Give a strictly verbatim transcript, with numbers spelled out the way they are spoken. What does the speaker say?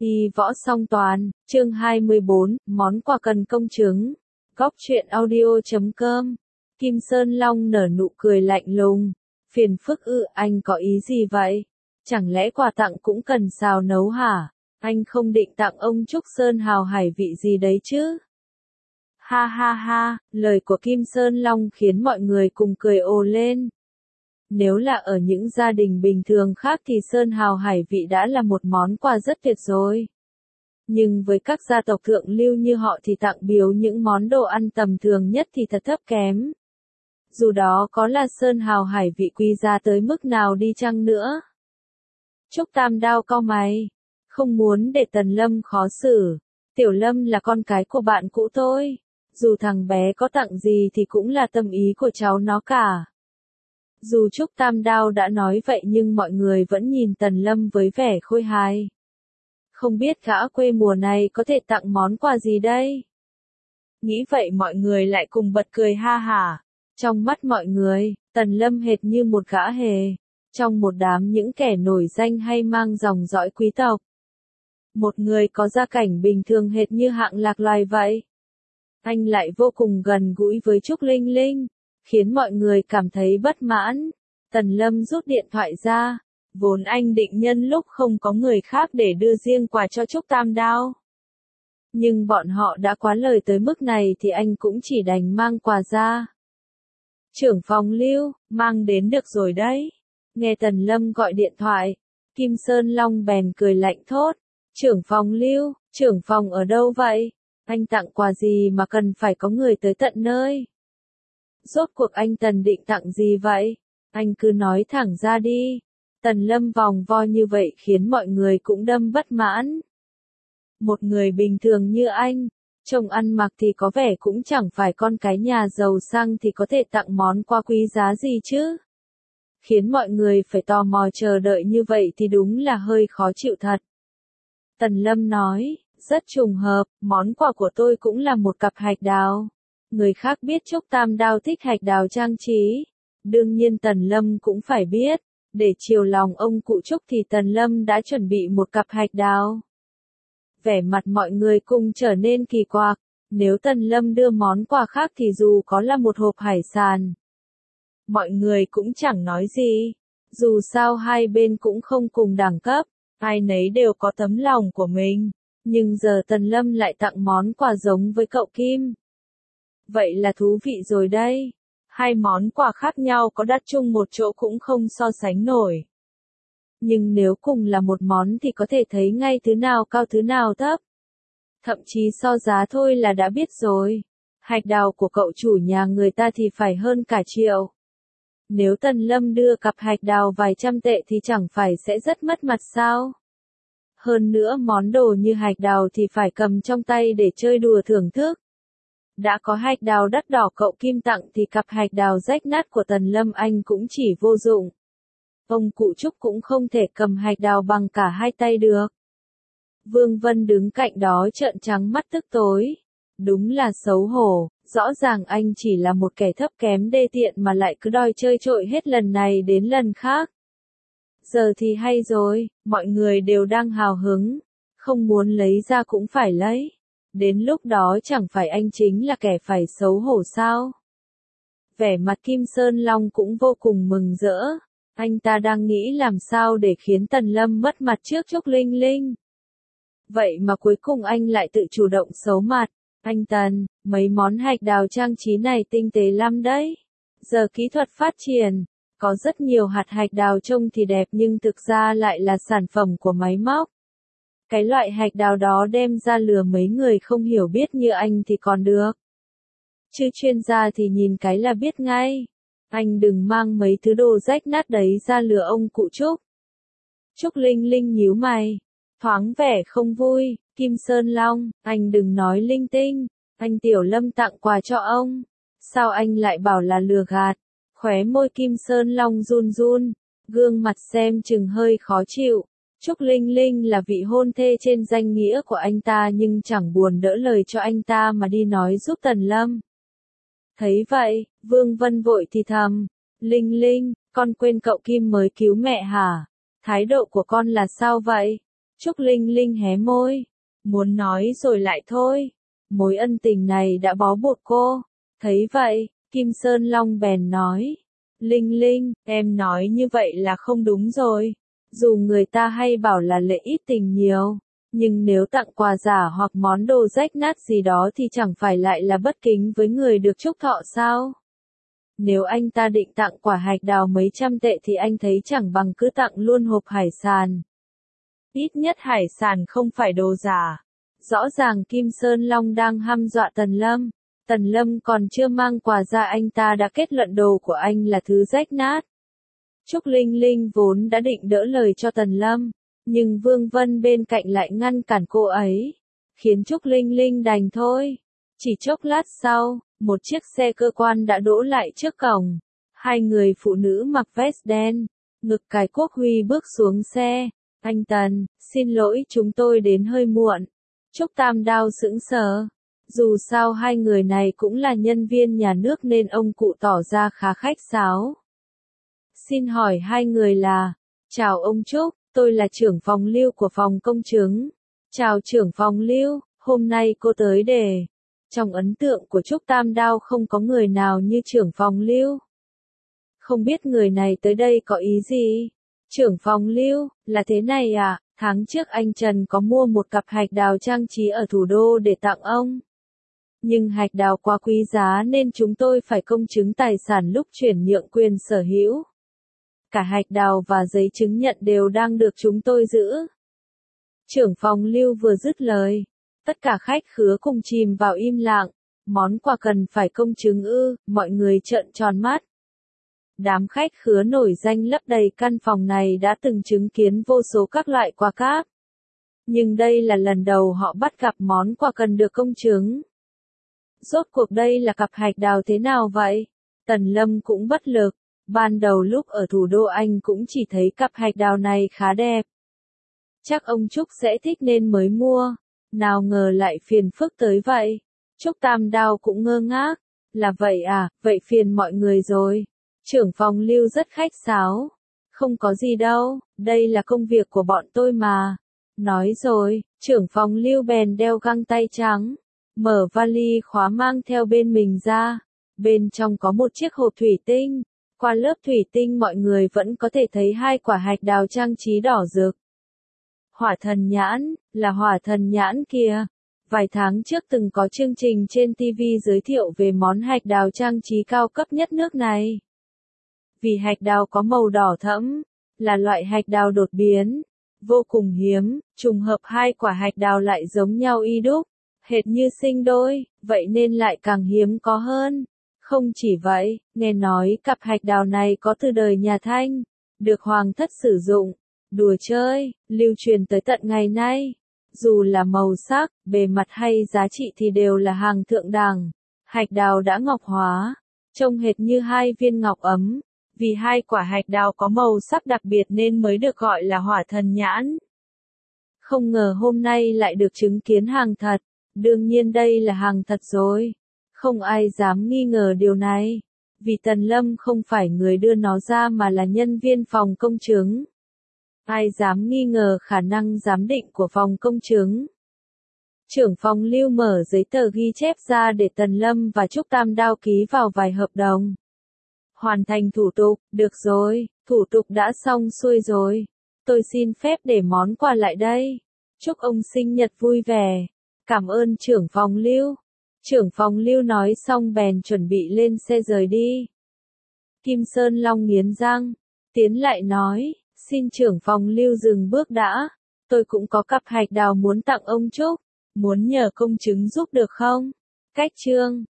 Y võ song toàn, chương hai mươi bốn, món quà cần công chứng. Góc truyện audio chấm com. Kim Sơn Long nở nụ cười lạnh lùng. Phiền phức ư, anh có ý gì vậy? Chẳng lẽ quà tặng cũng cần xào nấu hả? Anh không định tặng ông Trúc Sơn hào hải vị gì đấy chứ? Ha ha ha, lời của Kim Sơn Long khiến mọi người cùng cười ồ lên. Nếu là ở những gia đình bình thường khác thì sơn hào hải vị đã là một món quà rất tuyệt rồi. Nhưng với các gia tộc thượng lưu như họ thì tặng biếu những món đồ ăn tầm thường nhất thì thật thấp kém. Dù đó có là sơn hào hải vị quý giá tới mức nào đi chăng nữa. Trúc Tam Đao cau mày. Không muốn để Tần Lâm khó xử. Tiểu Lâm là con cái của bạn cũ tôi. Dù thằng bé có tặng gì thì cũng là tâm ý của cháu nó cả. Dù Trúc Tam Đao đã nói vậy nhưng mọi người vẫn nhìn Tần Lâm với vẻ khôi hài. Không biết gã quê mùa này có thể tặng món quà gì đây? Nghĩ vậy mọi người lại cùng bật cười ha hả. Trong mắt mọi người, Tần Lâm hệt như một gã hề. Trong một đám những kẻ nổi danh hay mang dòng dõi quý tộc. Một người có gia cảnh bình thường hệt như hạng lạc loài vậy. Anh lại vô cùng gần gũi với Trúc Linh Linh. Khiến mọi người cảm thấy bất mãn. Tần Lâm rút điện thoại ra. Vốn anh định nhân lúc không có người khác để đưa riêng quà cho Trúc Tam Đao. Nhưng bọn họ đã quá lời tới mức này thì anh cũng chỉ đành mang quà ra. Trưởng phòng Lưu, mang đến được rồi đấy. Nghe Tần Lâm gọi điện thoại. Kim Sơn Long bèn cười lạnh thốt. Trưởng phòng Lưu, trưởng phòng ở đâu vậy? Anh tặng quà gì mà cần phải có người tới tận nơi? Rốt cuộc anh Tần định tặng gì vậy? Anh cứ nói thẳng ra đi. Tần Lâm vòng vo như vậy khiến mọi người cũng đâm bất mãn. Một người bình thường như anh, trông ăn mặc thì có vẻ cũng chẳng phải con cái nhà giàu sang thì có thể tặng món quà quý giá gì chứ. Khiến mọi người phải tò mò chờ đợi như vậy thì đúng là hơi khó chịu thật. Tần Lâm nói, rất trùng hợp, món quà của tôi cũng là một cặp hạch đào. Người khác biết Trúc Tam Đao thích hạch đào trang trí. Đương nhiên Tần Lâm cũng phải biết. Để chiều lòng ông cụ Trúc thì Tần Lâm đã chuẩn bị một cặp hạch đào. Vẻ mặt mọi người cùng trở nên kỳ quặc. Nếu Tần Lâm đưa món quà khác thì dù có là một hộp hải sản. Mọi người cũng chẳng nói gì. Dù sao hai bên cũng không cùng đẳng cấp. Ai nấy đều có tấm lòng của mình. Nhưng giờ Tần Lâm lại tặng món quà giống với cậu Kim. Vậy là thú vị rồi đây. Hai món quà khác nhau có đặt chung một chỗ cũng không so sánh nổi. Nhưng nếu cùng là một món thì có thể thấy ngay thứ nào cao thứ nào thấp. Thậm chí so giá thôi là đã biết rồi. Hạch đào của cậu chủ nhà người ta thì phải hơn cả triệu. Nếu Tần Lâm đưa cặp hạch đào vài trăm tệ thì chẳng phải sẽ rất mất mặt sao? Hơn nữa món đồ như hạch đào thì phải cầm trong tay để chơi đùa thưởng thức. Đã có hạch đào đắt đỏ cậu Kim tặng thì cặp hạch đào rách nát của Tần Lâm anh cũng chỉ vô dụng. Ông cụ Trúc cũng không thể cầm hạch đào bằng cả hai tay được. Vương Vân đứng cạnh đó trợn trắng mắt tức tối. Đúng là xấu hổ, rõ ràng anh chỉ là một kẻ thấp kém đê tiện mà lại cứ đòi chơi trội hết lần này đến lần khác. Giờ thì hay rồi, mọi người đều đang hào hứng. Không muốn lấy ra cũng phải lấy. Đến lúc đó chẳng phải anh chính là kẻ phải xấu hổ sao? Vẻ mặt Kim Sơn Long cũng vô cùng mừng rỡ. Anh ta đang nghĩ làm sao để khiến Tần Lâm mất mặt trước Trúc Linh Linh. Vậy mà cuối cùng anh lại tự chủ động xấu mặt. Anh Tần, mấy món hạch đào trang trí này tinh tế lắm đấy. Giờ kỹ thuật phát triển, có rất nhiều hạt hạch đào trông thì đẹp nhưng thực ra lại là sản phẩm của máy móc. Cái loại hạch đào đó đem ra lừa mấy người không hiểu biết như anh thì còn được. Chứ chuyên gia thì nhìn cái là biết ngay. Anh đừng mang mấy thứ đồ rách nát đấy ra lừa ông cụ Trúc. Trúc Linh Linh nhíu mày. Thoáng vẻ không vui. Kim Sơn Long, anh đừng nói linh tinh. Anh Tiểu Lâm tặng quà cho ông. Sao anh lại bảo là lừa gạt? Khóe môi Kim Sơn Long run run. Gương mặt xem chừng hơi khó chịu. Trúc Linh Linh là vị hôn thê trên danh nghĩa của anh ta nhưng chẳng buồn đỡ lời cho anh ta mà đi nói giúp Tần Lâm. Thấy vậy, Vương Vân vội thì thầm. Linh Linh, con quên cậu Kim mới cứu mẹ hả? Thái độ của con là sao vậy? Trúc Linh Linh hé môi, muốn nói rồi lại thôi. Mối ân tình này đã bó buộc cô. Thấy vậy, Kim Sơn Long bèn nói. Linh Linh, em nói như vậy là không đúng rồi. Dù người ta hay bảo là lễ ít tình nhiều, nhưng nếu tặng quà giả hoặc món đồ rách nát gì đó thì chẳng phải lại là bất kính với người được chúc thọ sao? Nếu anh ta định tặng quả hạch đào mấy trăm tệ thì anh thấy chẳng bằng cứ tặng luôn hộp hải sản. Ít nhất hải sản không phải đồ giả. Rõ ràng Kim Sơn Long đang hăm dọa Tần Lâm. Tần Lâm còn chưa mang quà ra anh ta đã kết luận đồ của anh là thứ rách nát. Trúc Linh Linh vốn đã định đỡ lời cho Tần Lâm, nhưng Vương Vân bên cạnh lại ngăn cản cô ấy, khiến Trúc Linh Linh đành thôi. Chỉ chốc lát sau, một chiếc xe cơ quan đã đỗ lại trước cổng. Hai người phụ nữ mặc vest đen, ngực cài quốc huy bước xuống xe. Anh Tần, xin lỗi chúng tôi đến hơi muộn. Trúc Tam Đao sững sờ. Dù sao hai người này cũng là nhân viên nhà nước nên ông cụ tỏ ra khá khách sáo. Xin hỏi hai người là, chào ông Trúc, tôi là trưởng phòng Lưu của phòng công chứng. Chào trưởng phòng Lưu, hôm nay cô tới để. Trong ấn tượng của Trúc Tam Đao không có người nào như trưởng phòng Lưu. Không biết người này tới đây có ý gì? Trưởng phòng Lưu, là thế này à, tháng trước anh Trần có mua một cặp hạch đào trang trí ở thủ đô để tặng ông. Nhưng hạch đào quá quý giá nên chúng tôi phải công chứng tài sản lúc chuyển nhượng quyền sở hữu. Cả hạch đào và giấy chứng nhận đều đang được chúng tôi giữ. Trưởng phòng Lưu vừa dứt lời, tất cả khách khứa cùng chìm vào im lặng. Món quà cần phải công chứng ư, mọi người trợn tròn mắt. Đám khách khứa nổi danh lấp đầy căn phòng này đã từng chứng kiến vô số các loại quà cáp. Nhưng đây là lần đầu họ bắt gặp món quà cần được công chứng. Rốt cuộc đây là cặp hạch đào thế nào vậy? Tần Lâm cũng bất lực. Ban đầu lúc ở thủ đô anh cũng chỉ thấy cặp hạch đào này khá đẹp. Chắc ông Trúc sẽ thích nên mới mua. Nào ngờ lại phiền phức tới vậy. Trúc Tam Đao cũng ngơ ngác. Là vậy à, vậy phiền mọi người rồi. Trưởng phòng Lưu rất khách sáo. Không có gì đâu, đây là công việc của bọn tôi mà. Nói rồi, trưởng phòng Lưu bèn đeo găng tay trắng. Mở vali khóa mang theo bên mình ra. Bên trong có một chiếc hộp thủy tinh. Qua lớp thủy tinh mọi người vẫn có thể thấy hai quả hạch đào trang trí đỏ rực. Hỏa thần nhãn, là hỏa thần nhãn kìa. Vài tháng trước từng có chương trình trên ti vi giới thiệu về món hạch đào trang trí cao cấp nhất nước này. Vì hạch đào có màu đỏ thẫm, là loại hạch đào đột biến, vô cùng hiếm, trùng hợp hai quả hạch đào lại giống nhau y đúc, hệt như sinh đôi, vậy nên lại càng hiếm có hơn. Không chỉ vậy, nghe nói cặp hạch đào này có từ đời nhà Thanh, được hoàng thất sử dụng, đùa chơi, lưu truyền tới tận ngày nay. Dù là màu sắc, bề mặt hay giá trị thì đều là hàng thượng đẳng. Hạch đào đã ngọc hóa, trông hệt như hai viên ngọc ấm. Vì hai quả hạch đào có màu sắc đặc biệt nên mới được gọi là hỏa thần nhãn. Không ngờ hôm nay lại được chứng kiến hàng thật. Đương nhiên đây là hàng thật rồi. Không ai dám nghi ngờ điều này. Vì Tần Lâm không phải người đưa nó ra mà là nhân viên phòng công chứng. Ai dám nghi ngờ khả năng giám định của phòng công chứng. Trưởng phòng Lưu mở giấy tờ ghi chép ra để Tần Lâm và Trúc Tam Đao ký vào vài hợp đồng. Hoàn thành thủ tục, được rồi, thủ tục đã xong xuôi rồi. Tôi xin phép để món quà lại đây. Chúc ông sinh nhật vui vẻ. Cảm ơn trưởng phòng Lưu. Trưởng phòng Lưu nói xong bèn chuẩn bị lên xe rời đi. Kim Sơn Long nghiến răng, tiến lại nói, xin trưởng phòng Lưu dừng bước đã. Tôi cũng có cặp hạch đào muốn tặng ông Trúc, muốn nhờ công chứng giúp được không? Cách chương